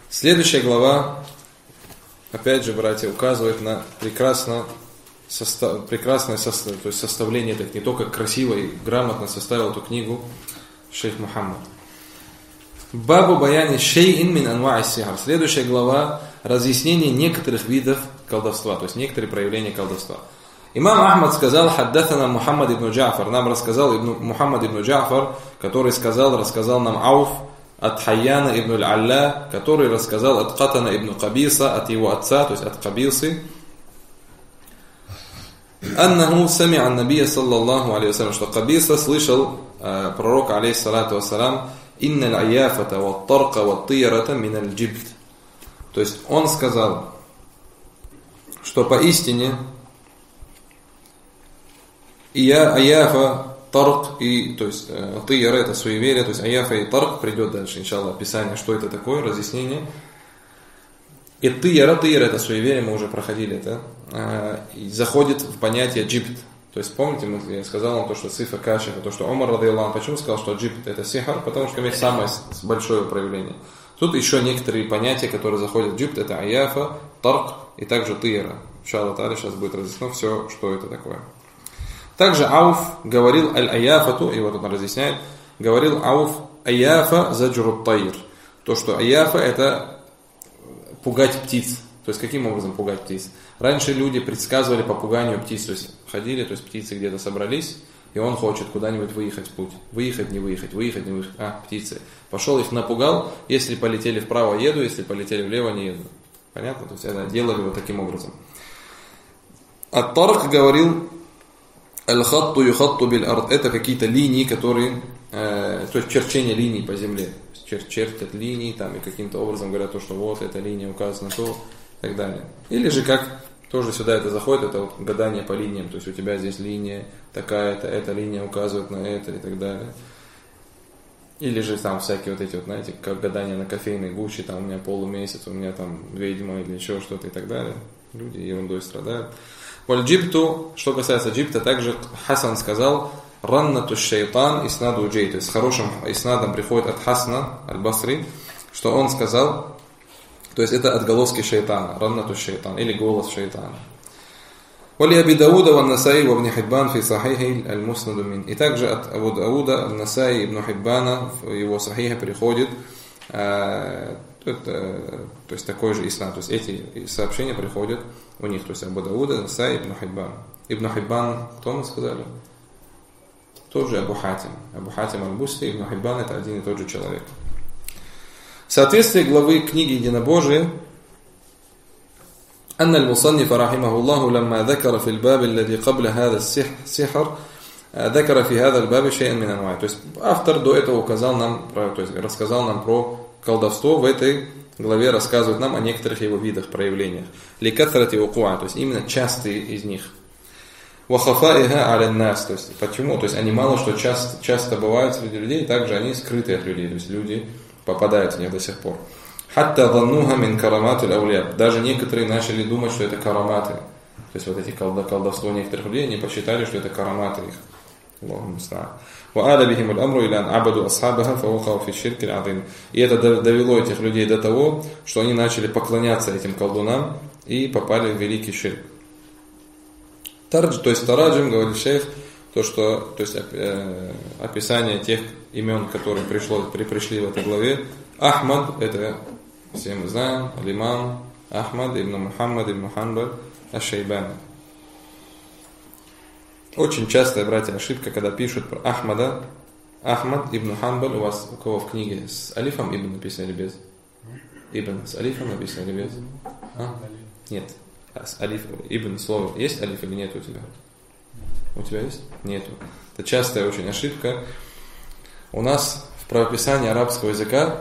Следующая глава, опять же, братья, указывает на прекрасное составление, так не только красиво и грамотно составил эту книгу шейх Мухаммад. Бабу баяни шейин мин анва'и сихр. Следующая глава — разъяснение некоторых видов колдовства, то есть некоторые проявления колдовства. Имам Ахмад сказал: «Хаддатана Мухаммад ибн Джа'фар». Нам рассказал Мухаммад ибн Джа'фар, который рассказал нам Ауф от Хайяна ибн аль-Алла, который рассказал от Катана ибн Кабиса, от его отца, то есть от Кабисы. Аннаху сами'а ан-набия саллаллаху алейхи вассалям, что Кабиса слышал пророка алейхиссалату вассалам: «Инна аль-аяфата ват-тарка ват-тиярата мин аль-джибт». То есть он сказал, что поистине аяфа, тарк и, то есть тияра — это суеверие, то есть аяфа и тарк, придет дальше, иншаллах, описание, что это такое, разъяснение. И тияра — это суеверие, мы уже проходили это, и заходит в понятие джибт. То есть помните, я сказал вам то, что сифа кашифа, то, что Умар радиаллаху, почему сказал, что джибт это сихар, потому что имеет самое большое проявление. Тут еще некоторые понятия, которые заходят в джибт, это аяфа, тарк и также тияра. Иншаллах та'аля сейчас будет разъяснено все, что это такое. Также Ауф говорил аль-аяфату, и вот он разъясняет, говорил Ауф: аяфа заджрут тайр. То, что аяфа — это пугать птиц. То есть каким образом пугать птиц? Раньше люди предсказывали по пуганию птиц, то есть ходили, то есть птицы где-то собрались, и он хочет куда-нибудь выехать в путь. Выехать, не выехать, выехать, не выехать. Птицы. Пошел, их напугал, если полетели вправо, еду, если полетели влево, не еду. Понятно? То есть это делали вот таким образом. Ат-Тарк говорил: аль-хатту юхатту биль-ард. Это какие-то линии, которые, то есть черчение линий по земле. Чертят линии там и каким-то образом говорят то, что вот эта линия указана, то и так далее. Или же как тоже сюда это заходит, это вот гадание по линиям. То есть у тебя здесь линия такая-то, эта линия указывает на это и так далее. Или же там всякие вот эти вот, знаете, как гадание на кофейной гуще, там у меня полумесяц, у меня там ведьма или еще что-то и так далее. Люди ерундой страдают. Валь-джибту, что касается джибта, также Хасан сказал: раннату шайтан иснаду джей. То есть с хорошим иснадом приходит от Хасана аль-Басри, что он сказал, то есть это отголоски шайтана, раннату шайтан, или голос шайтана. Вали Аби Дауда ва Насаи ва Ибн Хиббан фи сахихи аль-муснаду мин. И также от Абу Дауда, Насаи и Ибн Хиббана в его сахиха приходит, то есть такой же иснад, то есть эти сообщения приходят у них, то есть Абу Дауда, Насаи, Ибн Хиббан. Ибн Хиббан, кто мы сказали? Тоже Абу Хатим. Абу Хатим аль-Бусли, Ибн Хиббан — это один и тот же человек. В соответствии главы книги Единобожия: أن المصنف رحمه الله لما ذكر في الباب الذي قبل هذا السحر ذكر في هذا الباب شيئا من أنواع. То есть автор до этого указал нам, то есть рассказал нам про колдовство. В этой главе рассказывает нам о некоторых его видах, проявлениях. لكثرة وقوعها, то есть именно частые из них. وخفائها على الناس, то есть почему? То есть они мало что часто бывают среди людей, также они скрыты от людей, то есть люди попадают в них до сих пор. Хатта заннуха мин караматуль аулия. Даже некоторые начали думать, что это караматы. То есть вот эти колдовство некоторых людей, они посчитали, что это караматы их. Аллаху муста'ан. Ва ада бихим аль-амру иля ан абаду асхабаха фавакау фи ширки аль-азим. И это довело этих людей до того, что они начали поклоняться этим колдунам и попали в великий ширк. То есть тараджим, говорит шейх, то есть описание тех имен, которые пришли в этой главе. Ахмад — это все мы знаем, аль-имам Ахмад ибн Мухаммад ибн Ханбаль аш-Шайбани. Очень частая, братья, ошибка, когда пишут про Ахмада. Ахмад ибн Ханбаль у вас у кого в книге с алифом ибн написано или без? Ибн с алифом написано или без? Нет. С алиф, ибн слово. Есть алиф или нет у тебя? У тебя есть? Нету. Это частая очень ошибка. У нас в правописании арабского языка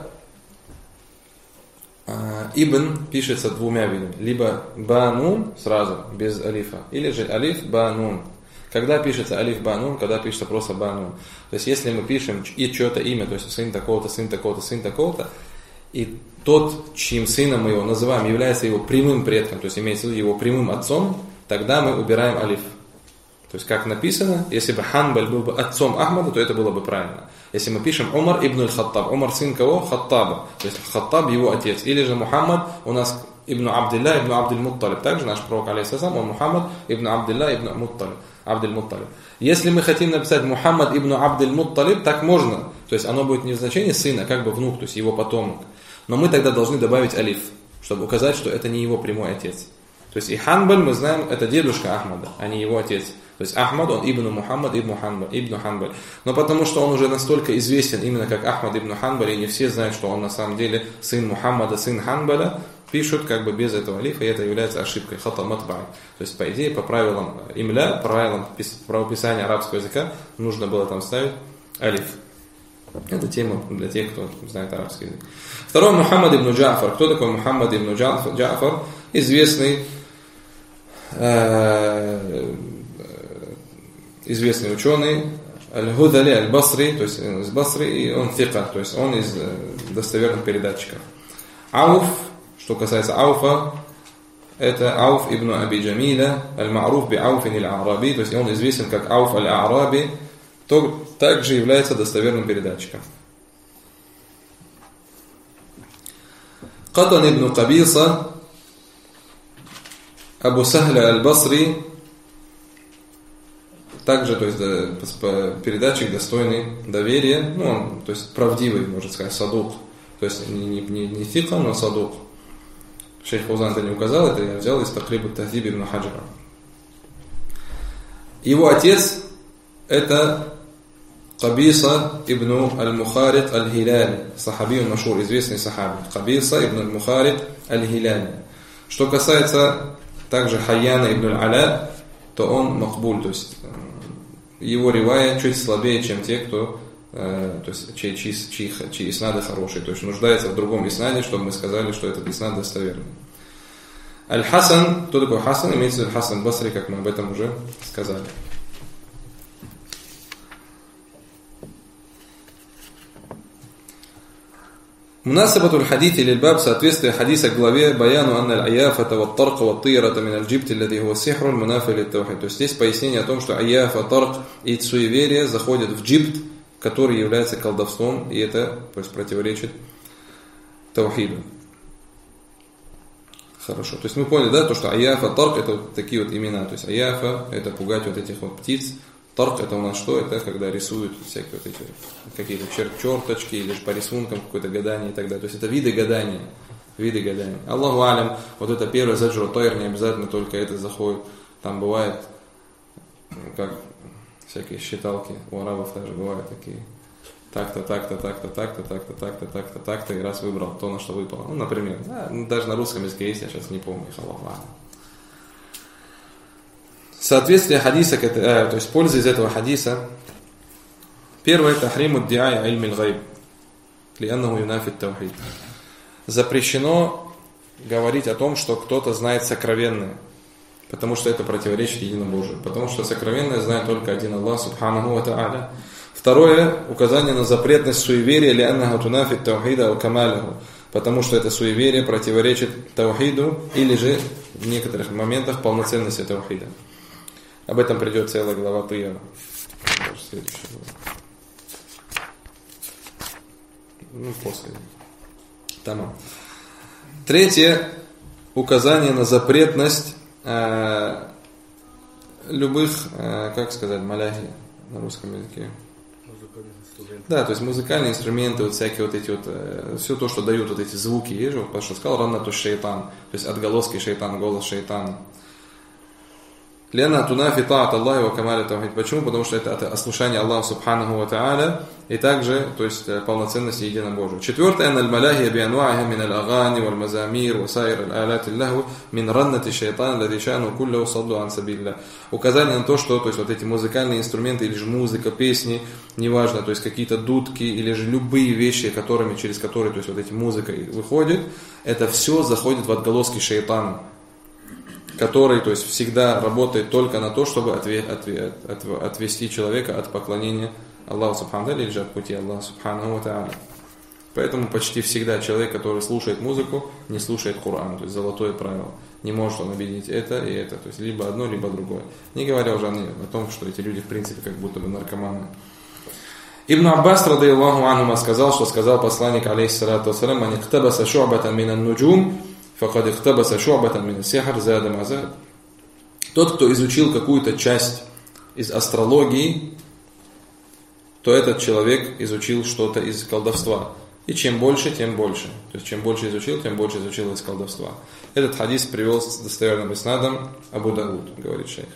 ибн пишется двумя видами. Либо банун сразу, без алифа, или же алиф банун. Когда пишется алиф банун, когда пишется просто банун. То есть если мы пишем и чье-то имя, то есть сын такого-то, сын такого-то, сын такого-то, и тот, чьим сыном мы его называем, является его прямым предком, то есть имеется в виду его прямым отцом, тогда мы убираем алиф. То есть, как написано, если бы Ханбаль был бы отцом Ахмада, то это было бы правильно. Если мы пишем Умар ибн аль-Хаттаб, Умар сын кого? Хаттаба. То есть, Хаттаб его отец. Или же Мухаммад у нас ибн Абдилля ибн Абдиль-Мутталиб. Также наш пророк, алейхиссалам, он Мухаммад ибн Абдилля ибн Абдиль-Мутталиб. Если мы хотим написать Мухаммад ибн Абдиль-Мутталиб, так можно. То есть, оно будет не в значении сына, а как бы внук, то есть, его потомок. Но мы тогда должны добавить алиф, чтобы указать, что это не его прямой отец. То есть, и Ханбаль, мы знаем, это дедушка Ахмада, а не его отец. То есть Ахмад, он ибн Мухаммад, ибн Ханбаль. Но потому что он уже настолько известен именно как Ахмад ибн Ханбаль, и не все знают, что он на самом деле сын Мухаммада, сын Ханбаля, пишут как бы без этого алифа, и это является ошибкой, хата матбай. То есть, по идее, по правилам имля, правилам правописания арабского языка, нужно было там ставить алиф. Это тема для тех, кто знает арабский язык. Второй Мухаммад ибн Джафар. Кто такой Мухаммад ибн Джафар? Известный ученый, Аль-Худали, Аль-Басри, то есть из Басри, и он фика, то есть он из достоверных передатчиков. Ауф, что касается Ауфа, это Ауф ибн Аби Джамиля, Аль-Ма'руф би Ауфин Аль-Араби, то есть он известен как Ауф Аль-Араби, то также является достоверным передатчиком. Катан ибн Кабиса, Абу Сахля Аль-Басри, также, то есть, передатчик достойный доверия, ну, он, то есть, правдивый, можно сказать, садук, то есть, не фика, но садук. Шейх Фаузан это не указал, это я взял из Такриба Тахдиб ибн Хаджара. Его отец это Кабиса ибн аль-Мухарит аль-Хиляли, сахаби машур, известный сахаби. Кабиса ибн аль-Мухарит аль-Хиляли. Что касается также Хайяна ибн аль-Аля, то он махбуль, то есть его ривая чуть слабее, чем те, кто, то есть чьи иснады хорошие, то есть нуждается в другом иснаде, чтобы мы сказали, что этот иснад достоверный. Аль-Хасан, кто такой Хасан? Имеется в виду Хасан Басри, как мы об этом уже сказали. Мунасабатуль хадити лильбаб, соответствие хадиса к главе баяну анна аль-аяфата ва тарка ва тирата мин аль-джибти аллади хуа сихрун мунафи лит-таухид. То есть здесь пояснение о том, что аяфа, тарк и суеверие заходят в джибт, который является колдовством, и это, то есть, противоречит таухиду. Хорошо. То есть мы поняли, да, то, что аяфа, тарк это вот такие вот имена. То есть аяфа это пугать вот этих вот птиц. Тарк это у нас что? Это когда рисуют всякие вот эти какие-то черточки или по рисункам какое-то гадание и так далее. То есть это виды гадания. Аллаху алям, вот это первое заджру тайр, не обязательно только это заходит. Там бывает, как всякие считалки у арабов даже бывают такие. Так-то, и раз выбрал то, на что выпало. Ну, например, даже на русском языке есть, я сейчас не помню, Аллаху алям. Соответствие хадиса, то есть польза из этого хадиса. Первое, тахриму диай ильми аль-гайб, лианнаху юнафи ат-таухид. Запрещено говорить о том, что кто-то знает сокровенное, потому что это противоречит единобожию, потому что сокровенное знает только один Аллах субханаху ва та'аля. Второе, указание на запретность суеверия, лианнаху тунафи ат-таухида ва камалаху, потому что это суеверие противоречит таухиду или же в некоторых моментах полноценности таухида. Об этом придет целая глава приема. После. Тамам. Третье. Указание на запретность любых, как сказать, маляхи на русском языке. Да, то есть музыкальные инструменты, вот всякие вот эти вот, все то, что дают вот эти звуки, есть же, потому что сказал раннату шейтан, то есть отголоски шейтана, голос шейтана. Лена тунафи таат Аллахи ва камали таухид. Почему? Потому что это ослушание Аллаха субханаху ва та'аля и также, то есть полноценность единобожия. Четвертое, анна аль-маляхия би анва'иха мин аль-агани валь мазамир ва сайр аль-алат аллаху мин раннати шайтан лади шану куллаху садду ан сабилля. Указание на то, что, то есть вот эти музыкальные инструменты или же музыка, песни, неважно, то есть какие-то дудки или же любые вещи, через которые, то есть вот эти музыка выходит, это все заходит в отголоски шайтана, который, то есть, всегда работает только на то, чтобы отвести человека от поклонения Аллаху Субхану или же от пути Аллаха Субхану ва Та'аля. Поэтому почти всегда человек, который слушает музыку, не слушает Коран, то есть золотое правило. Не может он объединить это и это, то есть либо одно, либо другое. Не говоря уже о том, что эти люди в принципе как будто бы наркоманы. Ибн Аббас, радийаллаху анхума, сказал, что сказал посланник, алейхиссалату вассалям: «Ман иктабаса шу'батан минан нуджум, факад иктабаса шу'батан мин ас-сихр зада ма зад». Тот, кто изучил какую-то часть из астрологии, то этот человек изучил что-то из колдовства. И чем больше, тем больше. То есть, чем больше изучил, тем больше изучил из колдовства. Этот хадис привел с достоверным иснадом Абу Дауд, говорит шейх.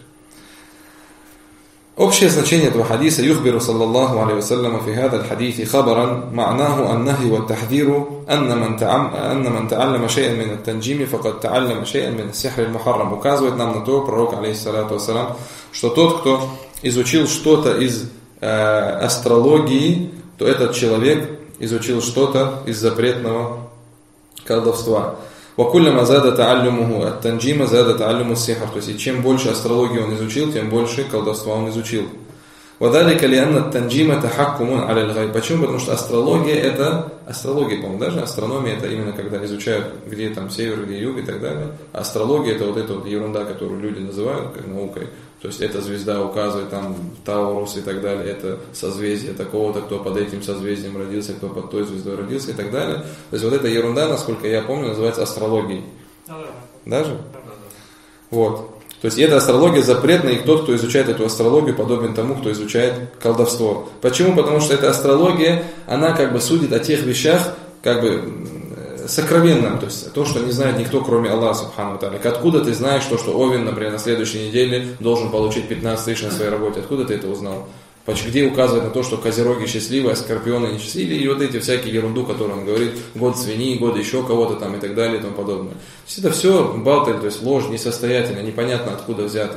Общее значение этого хадиса: «Юхбиру саллаллаху алейхи вассаляму фи хадаль хадиси хабаран, ма'наху аннахи ва тахдиру, анна ман та'аллама шей'ан мин ат-танджими, факад та'аллама шей'ан мин ас-сихр аль-мухаррам». Указывает нам на то пророк, алейхиссалату вассалям, что тот, кто изучил что-то из астрологии, то этот человек изучил что-то из запретного колдовства. وَكُلَّمَا زَادَ تَعَلُّمُهُ التَّنْجِيمَ زَادَ تَعَلُّمُ السِّحْرِ. То есть, и чем больше астрологии он изучил, тем больше колдовства он изучил. وَذَلِكَ لِأَنَّ التَّنْجِيمَ تَحَكُّمٌ عَلَى الْغَيْبِ. Почему? Потому что астрология это, астрология, по-моему, даже астрономия это именно когда изучают, где там север, где юг и так далее. Астрология это вот эта вот ерунда, которую люди называют как наукой. То есть эта звезда указывает там Таурус и так далее, это созвездие такого-то, кто под этим созвездием родился, кто под той звездой родился и так далее. То есть вот эта ерунда, насколько я помню, называется астрологией. Даже? Вот. То есть эта астрология запретна, и тот, кто изучает эту астрологию, подобен тому, кто изучает колдовство. Почему? Потому что эта астрология, она как бы судит о тех вещах, как бы сокровенном, то есть то, что не знает никто, кроме Аллаха субхану ва тааля. Откуда ты знаешь то, что Овен, например, на следующей неделе должен получить 15 тысяч на своей работе? Откуда ты это узнал? Где указывает на то, что козероги счастливые, а скорпионы несчастливые, и вот эти всякие ерунду, которую он говорит, год свиньи, год еще кого-то там и так далее и тому подобное. То есть это все балтель, то есть ложь, несостоятельно, непонятно откуда взято.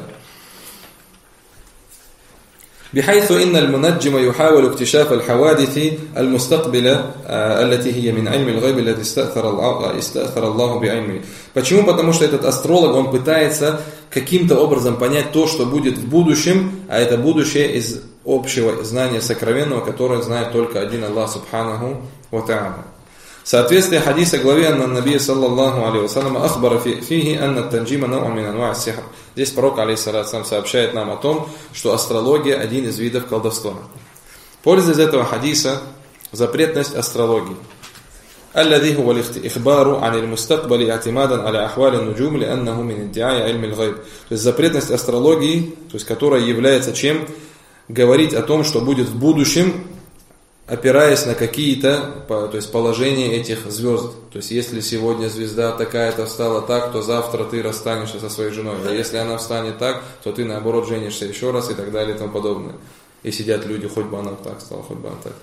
بحيث إن المنجم يحاول اكتشاف الحوادث المستقبلة التي هي من علم الغيب التي استأثر الله بعلمه. Почему? Потому что этот астролог, он пытается каким-то образом понять то, что будет в будущем, а это будущее из общего знания сокровенного, которое знает только один Аллах субханаху ва тааля. Соответствие хадиса главе анна набия саллаллаху алейхи вассалям ахбара фихи анна танджима нау мин анва' ас-сихр. Здесь пророк алейхиссалям сообщает нам о том, что астрология один из видов колдовства. Польза из этого хадиса запретность астрологии. الذي هو الإخبار عن المستقبل اعتمادا على أحوال النجوم لأنه من ادعاء علم الغيب. То есть запретность астрологии, то есть которая является чем? Говорить о том, что будет в будущем, опираясь на какие-то, то есть положения этих звезд. То есть если сегодня звезда такая-то встала так, то завтра ты расстанешься со своей женой. А если она встанет так, то ты наоборот женишься еще раз и так далее и тому подобное. И сидят люди, хоть бы она так стала, хоть бы она так.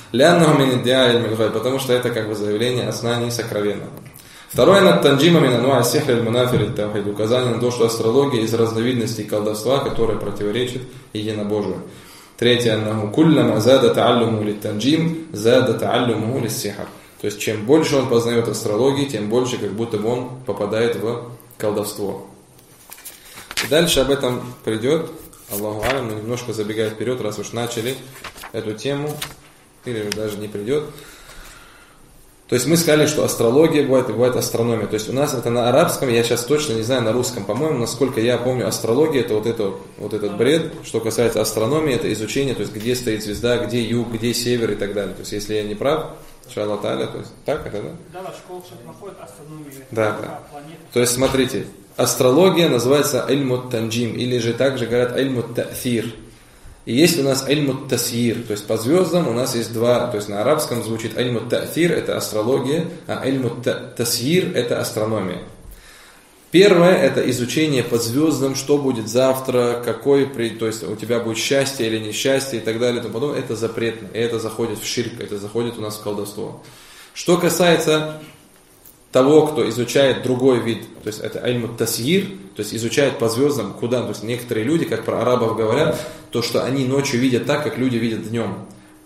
Потому что это как бы заявление о знании сокровенного. Второе, над танджима мин анва' ас-сихр аль-мунафир ат-тавхид. Указание на то, что астрология из разновидностей колдовства, которая противоречит единобожию. Третье, аннаху куллама зада та'аллуму лит-танджим, зада та'аллуму лис-сихр. То есть, чем больше он познает астрологии, тем больше как будто бы он попадает в колдовство. И дальше об этом придет, Аллаху алям, но немножко забегая вперед, раз уж начали эту тему, или даже не придет. То есть мы сказали, что астрология бывает и бывает астрономия. То есть у нас это на арабском, я сейчас точно не знаю на русском, по-моему, насколько я помню, астрология это вот этот бред. Что касается астрономии, это изучение, то есть где стоит звезда, где юг, где север и так далее. То есть если я не прав, иншаллах та'аля, то есть так это, да? Да, в школах сейчас находят астрономию. Да. То есть смотрите, астрология называется ильмут танджим, или же также говорят ильмут та'фир. И есть у нас ильмут тасьир, то есть по звездам у нас есть два, то есть на арабском звучит ильмут та'фир, это астрология, а ильмут тасьир это астрономия. Первое это изучение по звездам, что будет завтра, то есть у тебя будет счастье или несчастье и так далее, и тому подобное, это запретно, и это заходит в ширк, это заходит у нас в колдовство. Что касается того, кто изучает другой вид, то есть это ильмут тасьир, то есть изучает по звездам, куда, то есть некоторые люди, как про арабов говорят, то, что они ночью видят так, как люди видят днем.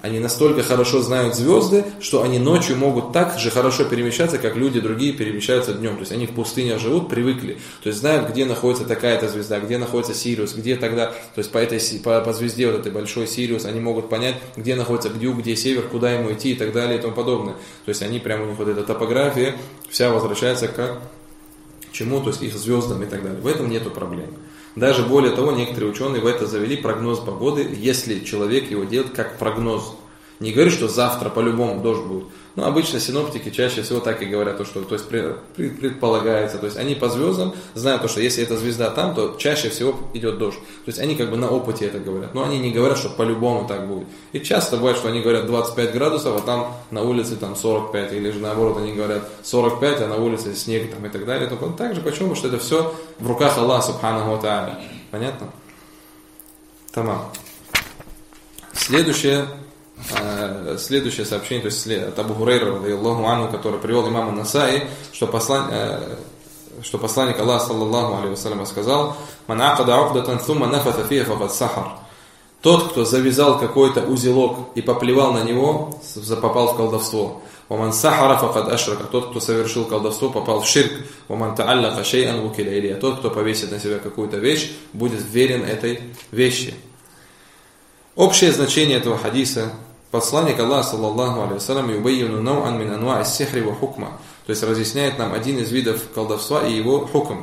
Они настолько хорошо знают звезды, что они ночью могут так же хорошо перемещаться, как люди другие перемещаются днем. То есть они в пустынях живут, привыкли. То есть знают, где находится такая-то звезда, где находится Сириус, где тогда, то есть по звезде вот этой большой Сириус, они могут понять, где находится юг, где север, куда ему идти и так далее и тому подобное. То есть они прямо, у них вот эта топография вся возвращается к чему, то есть их звездам и так далее. В этом нету проблем. Даже более того, некоторые ученые в это завели прогноз погоды, если человек его делает как прогноз. Не говорит, что завтра по-любому дождь будет. Но обычно синоптики чаще всего так и говорят, то есть предполагается. То есть они по звездам знают, что если эта звезда там, то чаще всего идет дождь. То есть они как бы на опыте это говорят. Но они не говорят, что по-любому так будет. И часто бывает, что они говорят 25 градусов, а там на улице там 45. Или же наоборот, они говорят 45, а на улице снег там, и так далее. Так же почему? Потому что это все в руках Аллаха Субханаху ва Тааля. Понятно? Тамам. Следующее сообщение, то есть от Абу Хурейра, радийаллаху анху, который привел имам ан-Насаи, что посланник Аллаха, саллаллаху алейхи вассалям, сказал: «Ман акада уқдатан thumma нафата фиха факад сахар». Тот, кто завязал какой-то узелок и поплевал на него, попал в колдовство. «Ваман сахара факад ашрака». Тот, кто совершил колдовство, попал в ширк. «Ваман тааллака шей'ан вукиля илейхи». Тот, кто повесит на себя какую-то вещь, будет верен этой вещи. Общее значение этого хадиса: посланник Аллаха, саллаллаху алейхи вассалям, юбайюну нау'ан мин анва'и ас-сихри ва хукма, то есть разъясняет нам один из видов колдовства и его хукм.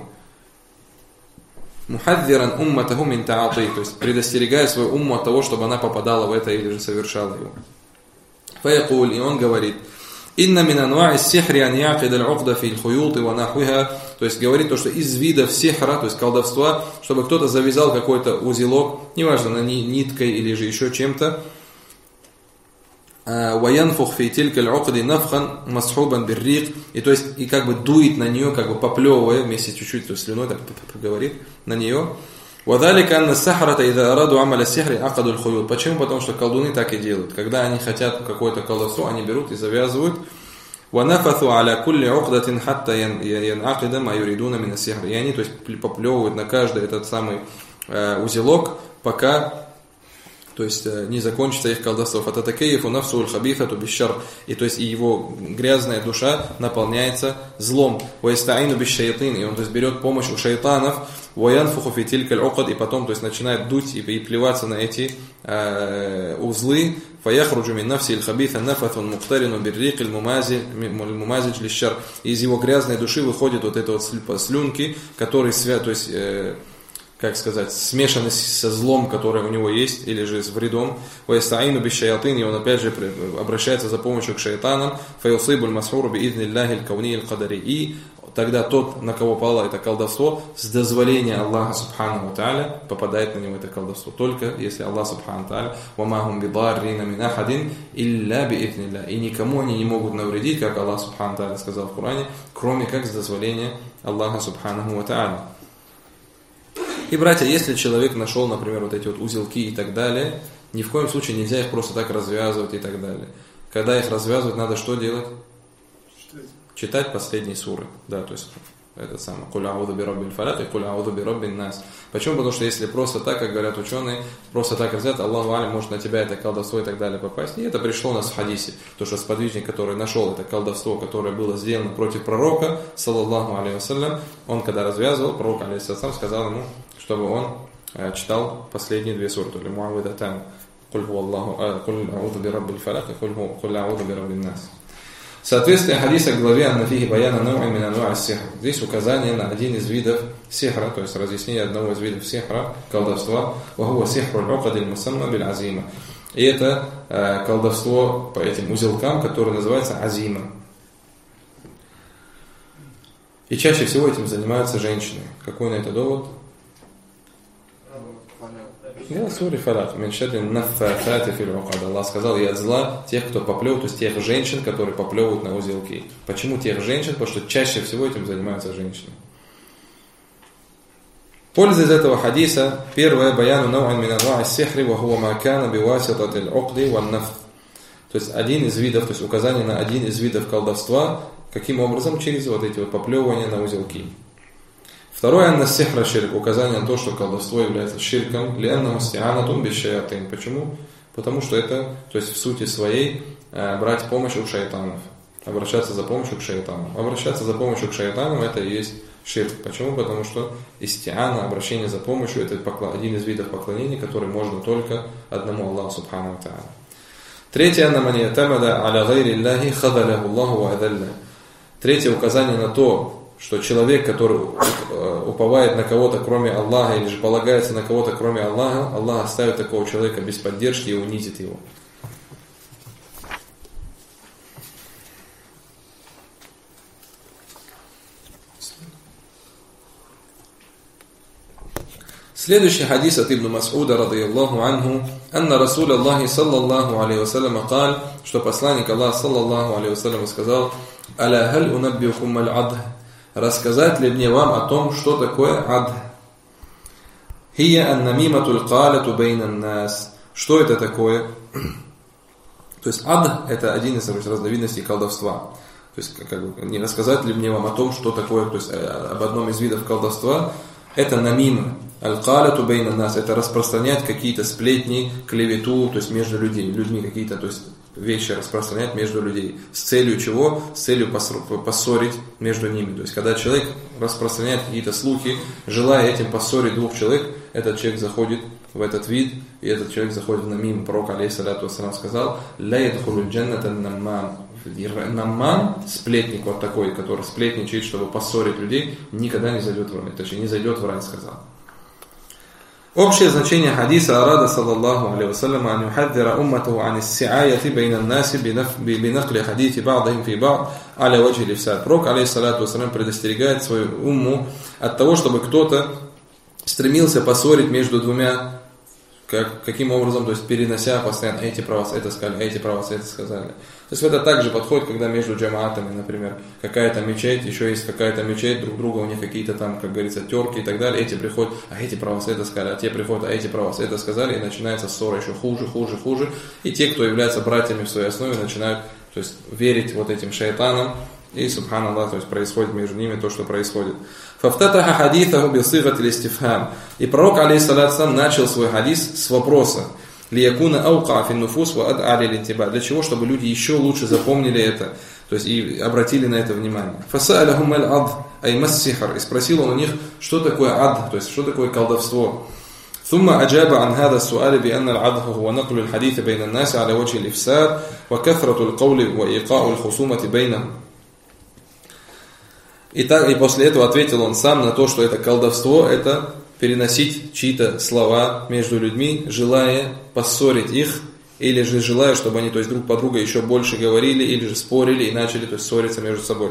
Мухаддиран умматаху мин та'ати, то есть предостерегая свою умму от того, чтобы она попадала в это или же совершала его. Фаякуль, и он говорит: инна мин анва'и ас-сихри ан я'кида аль-уqда фи аль-хуют ва нахвиха, то есть говорит то, что из видов сихра, то есть колдовства, чтобы кто-то завязал какой-то узелок, неважно, на ниткой или же еще чем-то, وَيَنْفُخْ فِي تِلْكَ الْعُقْدِ نَفْخًا مَصْحُوبًا بِالرِّيقِ, и то есть и как бы дует на нее, как бы поплевывая вместе чуть-чуть, то есть слюной так говорит на нее. وَذَلِكَ أَنَّ السَّحْرَةَ إِذَا أَرَادُوا عَمَلَ السِّحْرِ عَقَدُوا الْخُيُوطَ. Почему? Потому что колдуны так и делают. Когда они хотят какое-то колдовство, они берут и завязывают. وَنَفَثُوا عَلَى كُلِّ عُقْدَةٍ حَتَّى يَنْعَقِدَ مَا يُرِيدُونَ مِنَ السِّحْرِ. И они, то есть, поплевывают на каждый этот самый узелок, пока, то есть, не закончится их колдовство. فَتَتَكَيِّفُ نَفْسُهُ الْخَبِيثَةُ بِالشَّرِّ. И то есть и его грязная душа наполняется злом. وَيَسْتَعِينُ بِالشَّيْطِينِ. И он, то есть, берет помощь у шайтанов. وَيَنْفُخُ فِي تِلْكَ الْعُقَدِ. И потом, то есть, начинает дуть и плеваться на эти узлы. فَيَخْرُجُ مِنْ نَفْسِ الْخَبِيثَ نَفَثٌ مُقْتَرِنٌ بِالرِّيقِ الْمُمَازِجِ لِلشَّرِّ. Из его грязной души выходят вот это вот слюнки, которые, то есть, как сказать, смешаны со злом, которое у него есть, или же с вредом. وَيَسْتَعِينُ بِالشَّيَاطِينِ. И он опять же обращается за помощью к шайтанам. فَيُصِيبُ الْمَسْحُورُ بِإِذْنِ اللَّهِ الْكَوْنِيِّ الْقَدَرِ. И тогда тот, на кого пало это колдовство, с дозволения Аллаха Субханаху ва Тааля попадает на него это колдовство. Только если Аллах Субханаху ва Тааля وَمَا هُمْ بِضَارِّينَ مِنْ أَحَدٍ إِلَّا بِإِذْنِ اللَّهِ. И никому они не могут навредить, как Аллах Субханаху ва Тааля сказал в Коране, кроме как с дозволения Аллаха Субханаху ва Тааля. И, братья, если человек нашел, например, вот эти вот узелки и так далее, ни в коем случае нельзя их просто так развязывать и так далее. Когда их развязывать, надо что делать? Читать последние суры. Да, то есть этот самый «Куль а'уду би раббиль фалак» и «Куль а'уду би раббин нас». Почему? Потому что если просто так, как говорят ученые, просто так развязать, Аллаху алям, может на тебя это колдовство и так далее попасть. И это пришло у нас в хадисе. То, что сподвижник, который нашел это колдовство, которое было сделано против пророка, саллаллаху алейхи вассалям, он когда развязывал, пророк алейхи вассалям сказал ему, чтобы он читал последние две суры, то ли «Муавидатан», «Куль а'уду би раббиль фалак» и «Куль а'уду би раббин нас». Соответствие хадиса к главе «Аннафихи баяна нау'и мин анва'и ас-сихр». Здесь указание на один из видов сихра, то есть разъяснение одного из видов сихра, колдовства. «Вахуа сихру аль-уqад аль-мусамма биль-азима». И это колдовство по этим узелкам, которое называется азима. И чаще всего этим занимаются женщины. Какой на это довод? Сури фалак. Аллах сказал: и от зла тех, кто поплевывает, то есть тех женщин, которые поплевывают на узелки. Почему тех женщин? Потому что чаще всего этим занимаются женщины. Польза из этого хадиса: первое, баяну нау'ан мин анва'и ас-сихри ва хува ма кана биwasitati al-uqdi wan-nafth. То есть один из видов, то есть указание на один из видов колдовства, каким образом? Через вот эти вот поплевывания на узелки. Второе, анна сихра ширк, указание на то, что колдовство является ширком, лианнаху сти'анатун биш-шаятин. Почему? Потому что это, то есть в сути своей, брать помощь у шайтанов. Обращаться за помощью к шайтану. Обращаться за помощью к шайтану это и есть ширк. Почему? Потому что истиана, обращение за помощью, это один из видов поклонения, который можно только одному Аллаху Субхану ва Тааля. Третье, третье указание на то, что человек, который уповает на кого-то кроме Аллаха или же полагается на кого-то кроме Аллаха, Аллах оставит такого человека без поддержки и унизит его. Следующий хадис от Ибн Мас'уда радийаллаху анху, анна Расул Аллахи саллаллаху алейхи вассалям сказал, что посланник Аллаха саллаллаху алейхи вассалям сказал: «Аля халь унаббиукум аль-адх». Рассказать ли мне вам о том, что такое адх? Хия ан-намиматуль қалату бейнан нас. Что это такое? То есть адх это один из разновидностей колдовства. То есть не рассказать ли мне вам о том, что такое, то есть об одном из видов колдовства? Это намима. Аль-қалату бейнан нас. Это распространять какие-то сплетни, клевету, то есть между людьми какие-то, то есть вещи распространять между людей. С целью чего? С целью поссорить между ними. То есть, когда человек распространяет какие-то слухи, желая этим поссорить двух человек, этот человек заходит в этот вид, и этот человек заходит в намим. Пророк, алейхиссалату вассалам, сказал: «Ля ядхулуль джанната наммам». Наммам, сплетник вот такой, который сплетничает, чтобы поссорить людей, никогда не зайдет в рай. Точнее, не зайдет в рай, сказал. Общее значение хадиса арада саллаллаху алейхи вассалям ан юхаддира умматаху ан ис-си'аяти бейна ан-наси бинакли хадити ба'дихим фи ба'д аля ваджи лифсад. Пророк, алейхиссалату вассалям, предостерегает свою умму от того, чтобы кто-то стремился поссорить между двумя, каким образом, то есть перенося постоянно: эти про вас это сказали, эти про вас это сказали. То есть это также подходит, когда между джамаатами, например, какая-то мечеть, еще есть какая-то мечеть, друг друга у них какие-то там, как говорится, терки и так далее. Эти приходят: а эти про вас это сказали, а те приходят: а эти про вас это сказали. И начинается ссора еще хуже. И те, кто являются братьями в своей основе, начинают, то есть, верить вот этим шайтанам. И, субханаллах, то есть происходит между ними то, что происходит. Фафтатаха хадитаху бисигати листифхам. И пророк, алейхиссалату начал свой хадис с вопроса: лиякуна аука фин нуфус ва ад'али литтиба. Для чего? Чтобы люди еще лучше запомнили это, то есть и обратили на это внимание. Фаса'алахум аль-ад ай мас-сихр. И спросил он у них, что такое ад, то есть что такое колдовство. ثم أجاب عن هذا السؤال بأن العدل هو نقل الحديث بين الناس على وجه الإفساد وكثرة القول وإيقاع الخصومة بينهم. И после этого ответил он сам на то, что это колдовство, это переносить чьи-то слова между людьми, желая поссорить их, или же желая, чтобы они, то есть, друг по другу еще больше говорили, или же спорили и начали, то есть, ссориться между собой.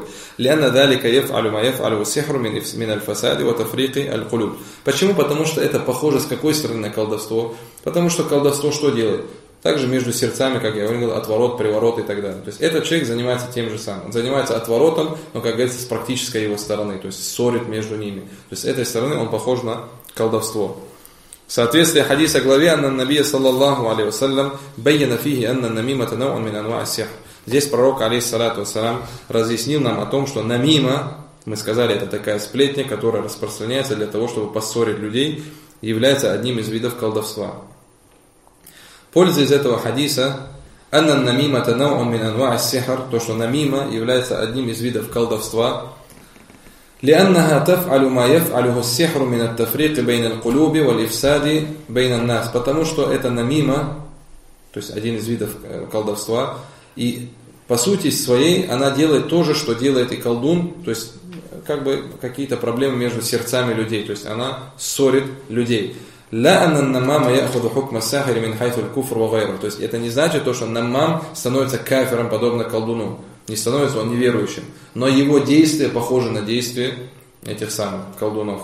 Почему? Потому что это похоже с какой стороны на колдовство? Потому что колдовство что делает? Также между сердцами, как я говорил, отворот, приворот и так далее. То есть этот человек занимается тем же самым. Он занимается отворотом, но, как говорится, с практической его стороны, то есть ссорит между ними. То есть с этой стороны он похож на колдовство. В соответствии хадиса главе анна набия саллаллаху алейхи вассалям байяна фихи анна намимата нау'ан мин анва' ас-сихр. Здесь пророк, алейхиссалату вассалям, разъяснил нам о том, что намима, мы сказали, это такая сплетня, которая распространяется для того, чтобы поссорить людей, является одним из видов колдовства. Польза из этого хадиса: анна намимата нау'ан мин анва' ас-сихр, то, что намима является одним из видов колдовства. لأنها تفعل ما يفعله السحر من التفريق بين القلوب والإفساد بين الناس. Потому что это намима, то есть один из видов колдовства, и по сути своей она делает то же, что делает и колдун, то есть как бы какие-то проблемы между сердцами людей, то есть она ссорит людей. لا أن النمام يأخذ حكم الساحر من حيث الكفر وغيره. То есть это не значит то, что наммам становится кафиром, подобно колдуну. Не становится он неверующим. Но его действия похожи на действия этих самых колдунов.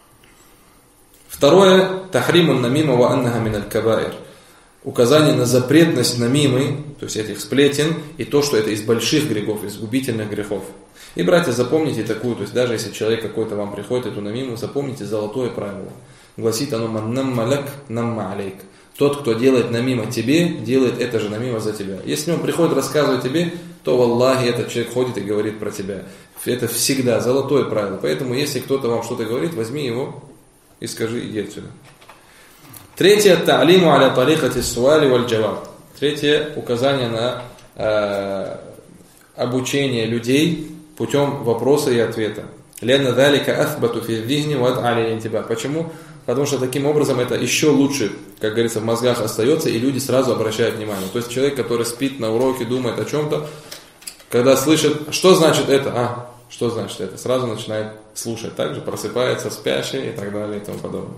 Второе. Тахримун намима ва аннаха мин аль-кабаир. Указание на запретность намимы, то есть этих сплетен, и то, что это из больших грехов, из губительных грехов. И, братья, запомните такую, то есть даже если человек какой-то вам приходит, эту намиму, запомните золотое правило. Гласит оно: «Ман намма лак, намма алейк». Тот, кто делает намима тебе, делает это же намима за тебя. Если он приходит рассказывать тебе, то валлахи этот человек ходит и говорит про тебя. Это всегда золотое правило. Поэтому если кто-то вам что-то говорит, возьми его и скажи: иди отсюда. Третье, та'лиму аля тарикати суали валь джаваб. Третье, указание на обучение людей путем вопроса и ответа. Лянна далика ахбату фи дихни вад али интиба. Почему? Потому что таким образом это еще лучше, как говорится, в мозгах остается, и люди сразу обращают внимание. То есть человек, который спит на уроке, думает о чем-то, когда слышит, что значит это? Что значит это? Сразу начинает слушать. Также просыпается спящий и так далее и тому подобное.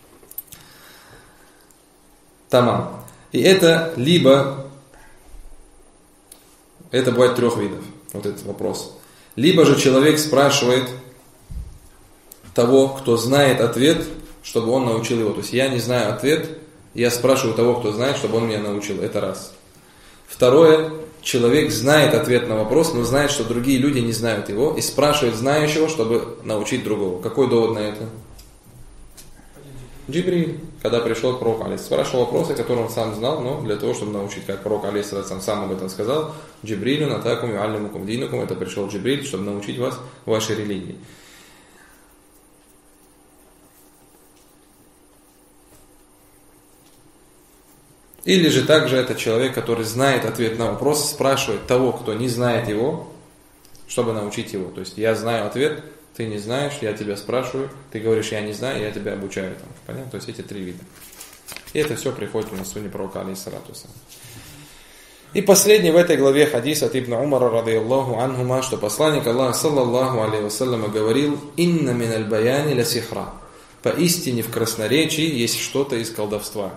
Тамам. И это либо, это бывает трех видов, вот этот вопрос. Либо же человек спрашивает того, кто знает ответ, чтобы он научил его. То есть я не знаю ответ, я спрашиваю того, кто знает, чтобы он меня научил. Это раз. Второе, человек знает ответ на вопрос, но знает, что другие люди не знают его, и спрашивает знающего, чтобы научить другого. Какой довод на это? Джибриль, когда пришел к пророку алейхиссалям, спрашивал вопросы, которые он сам знал, но для того, чтобы научить, как пророк алейхиссалям сам об этом сказал, Джибрилю натакум юаллимукум динукум, это пришел Джибриль, чтобы научить вас вашей религии. Или же также это человек, который знает ответ на вопрос, спрашивает того, кто не знает его, чтобы научить его. То есть я знаю ответ, ты не знаешь, я тебя спрашиваю, ты говоришь, я не знаю, я тебя обучаю. Понятно? То есть эти три вида. И это все приходит на сунне пророка алейхиссалату вассалям. И последний в этой главе хадис от Ибн Умара радийаллаху анхума, что посланник Аллаха саллаллаху алейхи вассаляма говорил: «Инна миналь баяни ля сихра». Поистине в красноречии есть что-то из колдовства.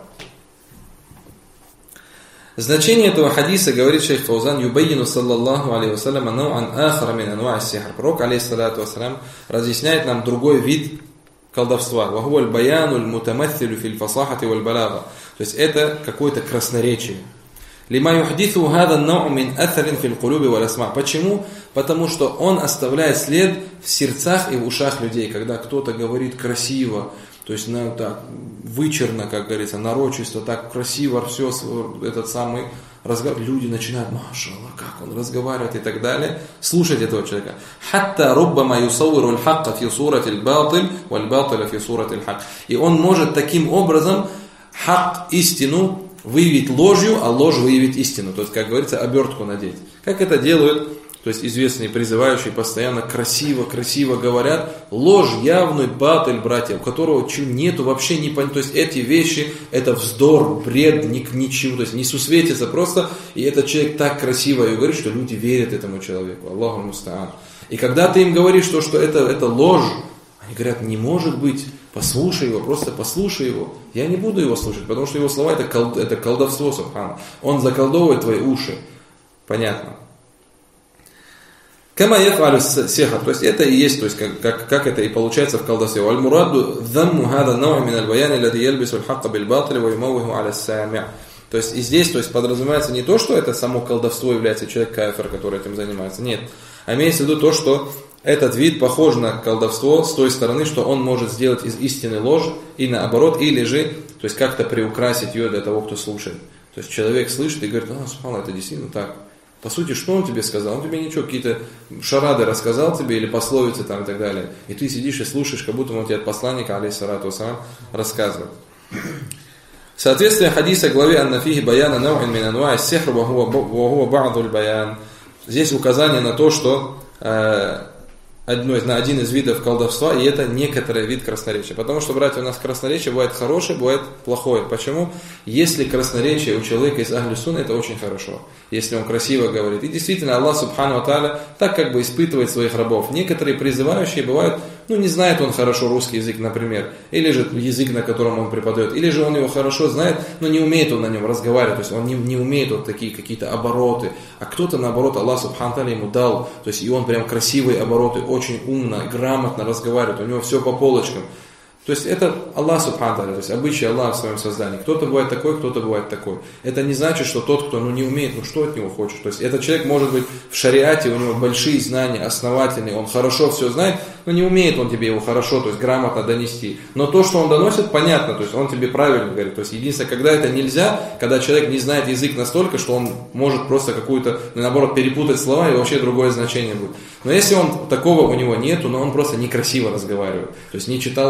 Значение этого хадиса, говорит шейх Фаузан, юбайину саллаллаху алейхи вассаляма нау'ан ахара мин ану'а сихр. Пророк алейхиссалату вассалям разъясняет нам другой вид колдовства. Ва хуа аль-баяну аль-мутамассилу фил фасахати валь балага. То есть это какое-то красноречие. Лима юхдиту хада нау мин атарин фил кулуби валь асма. Почему? Потому что он оставляет след в сердцах и в ушах людей. Когда кто-то говорит красиво, то есть так вычурно, как говорится, нарочисто, так красиво все этот самый разговор, люди начинают, машаллах, как он разговаривает и так далее, слушать этого человека. Хатта руббама юсаввиру аль-хакка фи сурати аль-батиль валь-батиля фи сурати аль-хак. И он может таким образом хак, истину, выявить ложью, а ложь выявить истину. То есть, как говорится, обертку надеть. Как это делают, то есть известные призывающие постоянно красиво говорят, ложь явный батиль, братья, у которого нету вообще не понятно. То есть эти вещи, это вздор, бред, ничего, то есть не сусветится просто, и этот человек так красиво и говорит, что люди верят этому человеку. Аллаху муста'ан. И когда ты им говоришь, что это ложь, они говорят, не может быть, послушай его, просто послушай его. Я не буду его слушать, потому что его слова это колдовство, субхана. Он заколдовывает твои уши. Понятно. Кама яфалю сихр, то есть это и есть, то есть как это и получается в колдовстве. Аль-мураду дhammu хада нау мин аль-баяни аллади ялбису аль-хакка бил-батили ва юмаввиху аля ас-сами'. То есть и здесь, то есть подразумевается не то, что это само колдовство является человек кафир, который этим занимается. Нет. А имеется в виду то, что этот вид похож на колдовство с той стороны, что он может сделать из истины ложь и наоборот, или же, то есть как-то приукрасить ее для того, кто слушает. То есть человек слышит и говорит, субханаллах, это действительно так. По сути, что он тебе сказал? Он тебе ничего, какие-то шарады рассказал тебе или пословицы там и так далее. И ты сидишь и слушаешь, как будто он тебе от посланника, алейхиссалату вассалям, рассказывает. Соответствие хадиса главе «Аннафихи баяна нау'ин мин ануа'i сихр ва хуа ба'дуль баян». Здесь указание на то, что на один из видов колдовства, и это некоторый вид красноречия. Потому что, братья, у нас красноречие бывает хорошее, бывает плохое. Почему? Если красноречие у человека из Ахлю Сунна, это очень хорошо. Если он красиво говорит. И действительно, Аллах Субхану ва Тааля так как бы испытывает своих рабов. Некоторые призывающие бывают, не знает он хорошо русский язык, например, или же язык, на котором он преподает, или же он его хорошо знает, но не умеет он на нем разговаривать, то есть он не умеет вот такие какие-то обороты, а кто-то наоборот, Аллах Субхану ва Тааля ему дал, то есть и он прям красивые обороты, очень умно, грамотно разговаривает, у него все по полочкам. То есть это Аллах Субхану ва Тааля, то есть обычай Аллаха в своем создании. Кто-то бывает такой, кто-то бывает такой. Это не значит, что тот, кто не умеет, что от него хочешь. То есть этот человек может быть в шариате, у него большие знания, основательные, он хорошо все знает, но не умеет он тебе его хорошо, то есть грамотно донести. Но то, что он доносит, понятно, то есть он тебе правильно говорит. То есть единственное, когда это нельзя, когда человек не знает язык настолько, что он может просто какую-то, наоборот, перепутать слова и вообще другое значение будет. Но если он такого у него нету, но он просто некрасиво разговаривает. То есть не читал он там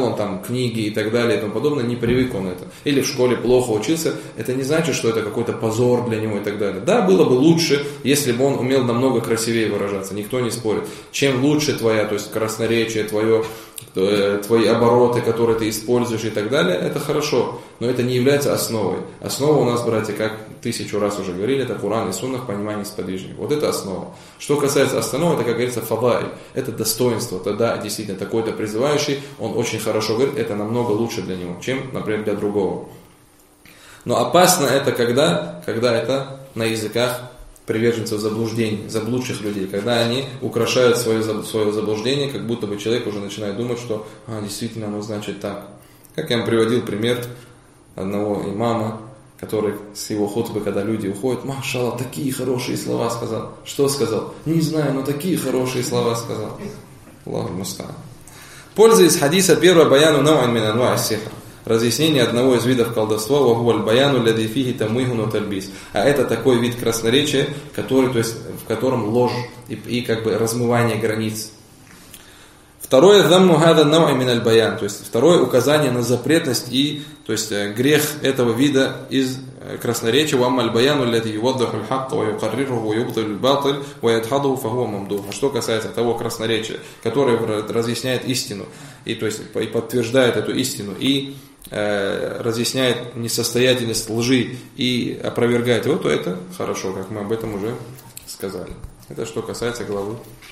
книги и так далее и тому подобное, не привык он это. Или в школе плохо учился, это не значит, что это какой-то позор для него и так далее. Да, было бы лучше, если бы он умел намного красивее выражаться, никто не спорит. Чем лучше твоя, то есть красноречие, твои обороты, которые ты используешь и так далее, это хорошо, но это не является основой. Основа у нас, братья, как 1000 раз уже говорили, это Куран и Сунна в понимании сподвижников. Вот это основа. Что касается остального, это, как говорится, фадаиль, это достоинство. Тогда действительно такой-то призывающий, он очень хорошо говорит, это намного лучше для него, чем, например, для другого. Но опасно это когда это на языках приверженцев заблуждений, заблудших людей, когда они украшают свое заблуждение, как будто бы человек уже начинает думать, что действительно оно значит так. Как я вам приводил пример одного имама, который с его хутбы, когда люди уходят, машаллах, такие хорошие слова сказал. Что сказал? Не знаю, но такие хорошие слова сказал. Аллаху муста'ан. Пользуясь хадиса первого баяну нау'ин мин анва'и сихр. Разъяснение одного из видов колдовства, вахуаль баяну лади фихи тамуихун ва тальбис. А это такой вид красноречия, в котором ложь и как бы размывание границ. Второе, замму хада нау'и мин аль-баян, то есть второе указание на запретность и, то есть грех этого вида из красноречия, ва аммаль баяну лади юваддаху аль-хакка ва юқаррируху ва юбтилу аль-батиль ва ядхадуху фахуа мамдух. А что касается того красноречия, которое разъясняет истину, и то есть и подтверждает эту истину, и разъясняет несостоятельность лжи и опровергает его, то это хорошо, как мы об этом уже сказали. Это что касается главы